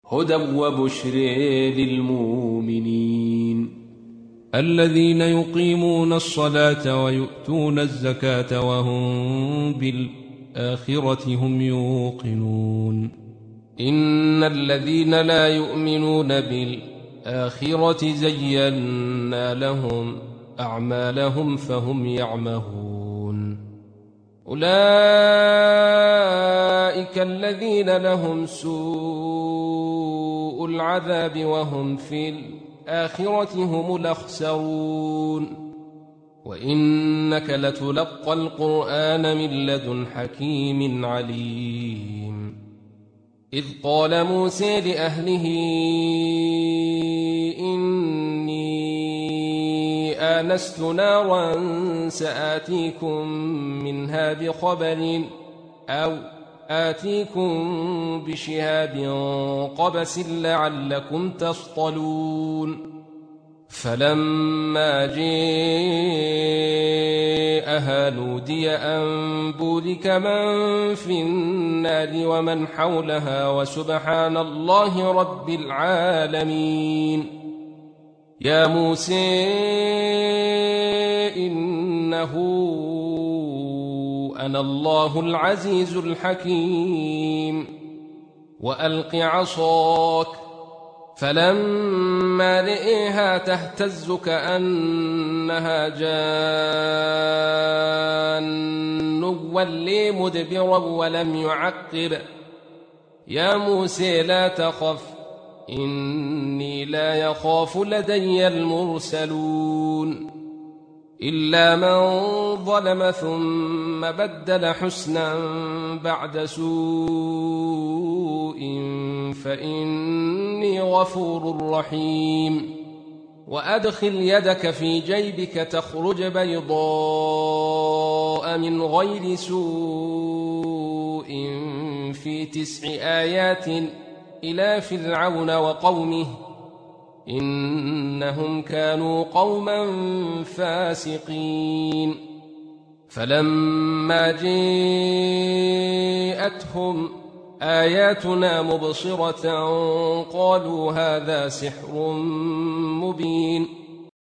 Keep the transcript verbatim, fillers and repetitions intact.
هدى وبشر للمؤمنين الذين يقيمون الصلاة ويؤتون الزكاة وهم بالآخرة هم يوقنون إن الذين لا يؤمنون بالآخرة زينا لهم أعمالهم فهم يعمهون أولئك الذين لهم سوء العذاب وهم في الآخرة هم الأخسرون وإنك لتلقى القرآن من لدن حكيم عليم إذ قال موسى لأهله إني آنست نارا سآتيكم منها بخبر أو آتيكم بشهاب قبس لعلكم تصطلون فلما جاءها نودي أن بورك من في النار ومن حولها وسبحان الله رب العالمين يا موسى إنه أنا الله العزيز الحكيم وألق عصاك فلما رئيها تهتز كأنها جان ولي مدبرا ولم يعقب يا موسى لا تخف إني لا يخاف لدي المرسلون إلا من ظلم ثم بدل حسنا بعد سوء فإني غفور رحيم وأدخل يدك في جيبك تخرج بيضاء من غير سوء في تسع آيات إلى فرعون وقومه إنهم كانوا قوما فاسقين فلما جاءتهم آياتنا مبصرة قالوا هذا سحر مبين